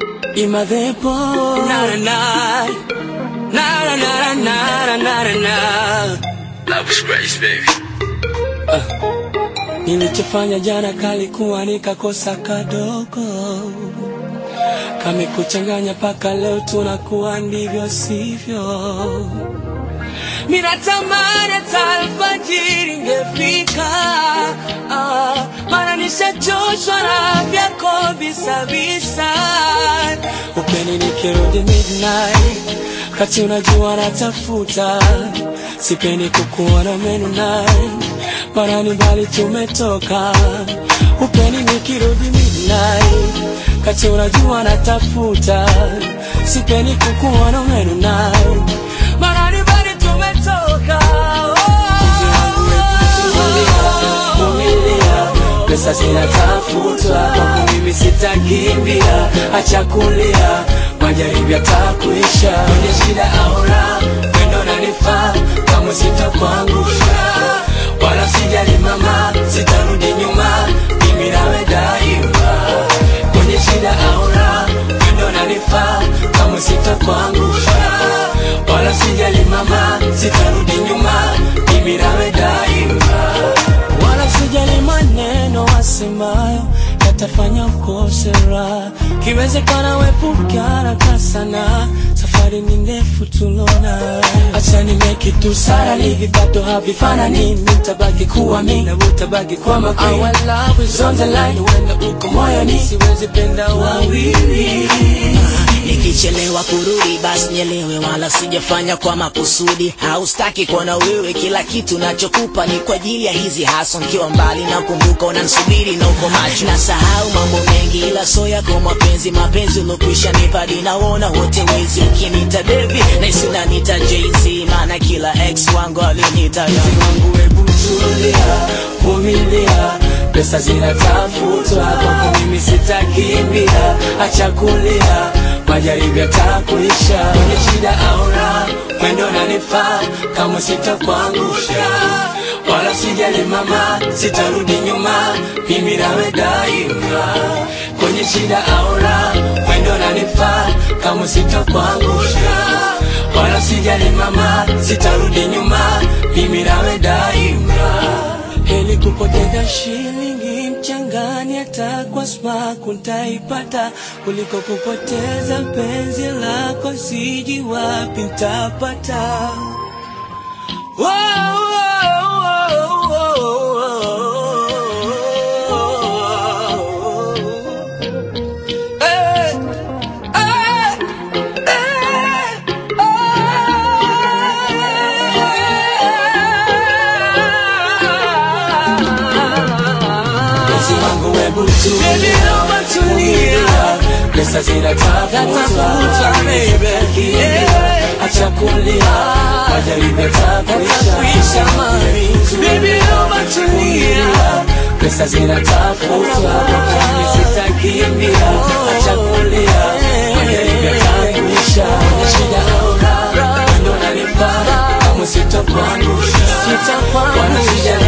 Imadepo na na na na na na na na. Love is grace, baby. Nilichofanya jana kalikuwa nikakosa kadogo, kamekuchanganya paka leo tunakuwa ndivyo sivyo. Minatamani hata alfajiri ingefika, maana nishachoshwa na vyako bisa. Upeni nikirudi midnight, kati unajua natafuta, sipendi kukuona midnight, maana ni mbali tumetoka. Upeni nikirudi midnight, kati unajua natafuta, sipendi kukuona midnight, maana ni mbali tumetoka. Pesa zinatafutwa, kwangu mimi sitakimbia, acha kulia, majaribu yatakuisha. Kwenye shida au raha, wendo unanifaa, kama sitakuangusha. Wala sijali mama, sitarudi nyuma, mimi nawe daima. Kwenye shida au raha, wendo unanifaa, kama sitakuangusha. Wala sijali mama, sitarudi nyuma, mimi nawe daima. Wala sijali maneno wasemayo yatafanya ukose raha, kiwezekana wepukana sana, safari ni ndefu tulona. Acha nimeke tu sara, hivi bado havifanani, nitabaki kuwa mimi na utabaki kwa makini. Our love is on the line, wenda uko moyoni, siwezi penda wawili. Nikichelewa kurudi basi nielewe, wala sijafanya kwa makusudi. Haustaki kuona wewe, kila kitu nachokupa ni kwa ajili ya hizi haso. Nikiwa mbali na kumbuka unanisubiri na uko macho, nasahau mambo mengi ila so yako mapenzi ulokwisha nipadi. Naona wote wezi, ukinita baby na isi unanita Jay-Z, maana kila ex wangu alinita wangu. Hebu tulia, vumilia, pesa zinatafutwa, kwangu mimi sitakimbia, acha kulia, majaribu yatakuisha. Kwenye shida au raha, wendo unanifaa, kama sitakuangusha. Wala sijali mama, sitarudi nyuma, mimi nawe daima. Kwenye shida au raha, wendo unanifaa, kama sitakuangusha. Wala sijali mama, sitarudi nyuma, mimi nawe daima. Heli kupoteza shilingi mchangani, hata kwa smaku nitaipata, kuliko kupoteza penzi lako, siji wapi nitapata. Baby, naomba tulia, pesa zinatafutwa, baby, acha kulia, majaribu yatakuisha. Baby, naomba tulia, pesa zinatafutwa, mimi sitakimbia, acha kulia, majaribu yatakuisha. Shida au raha, wendo unanifaa, kama sitakuangusha. Wala sijali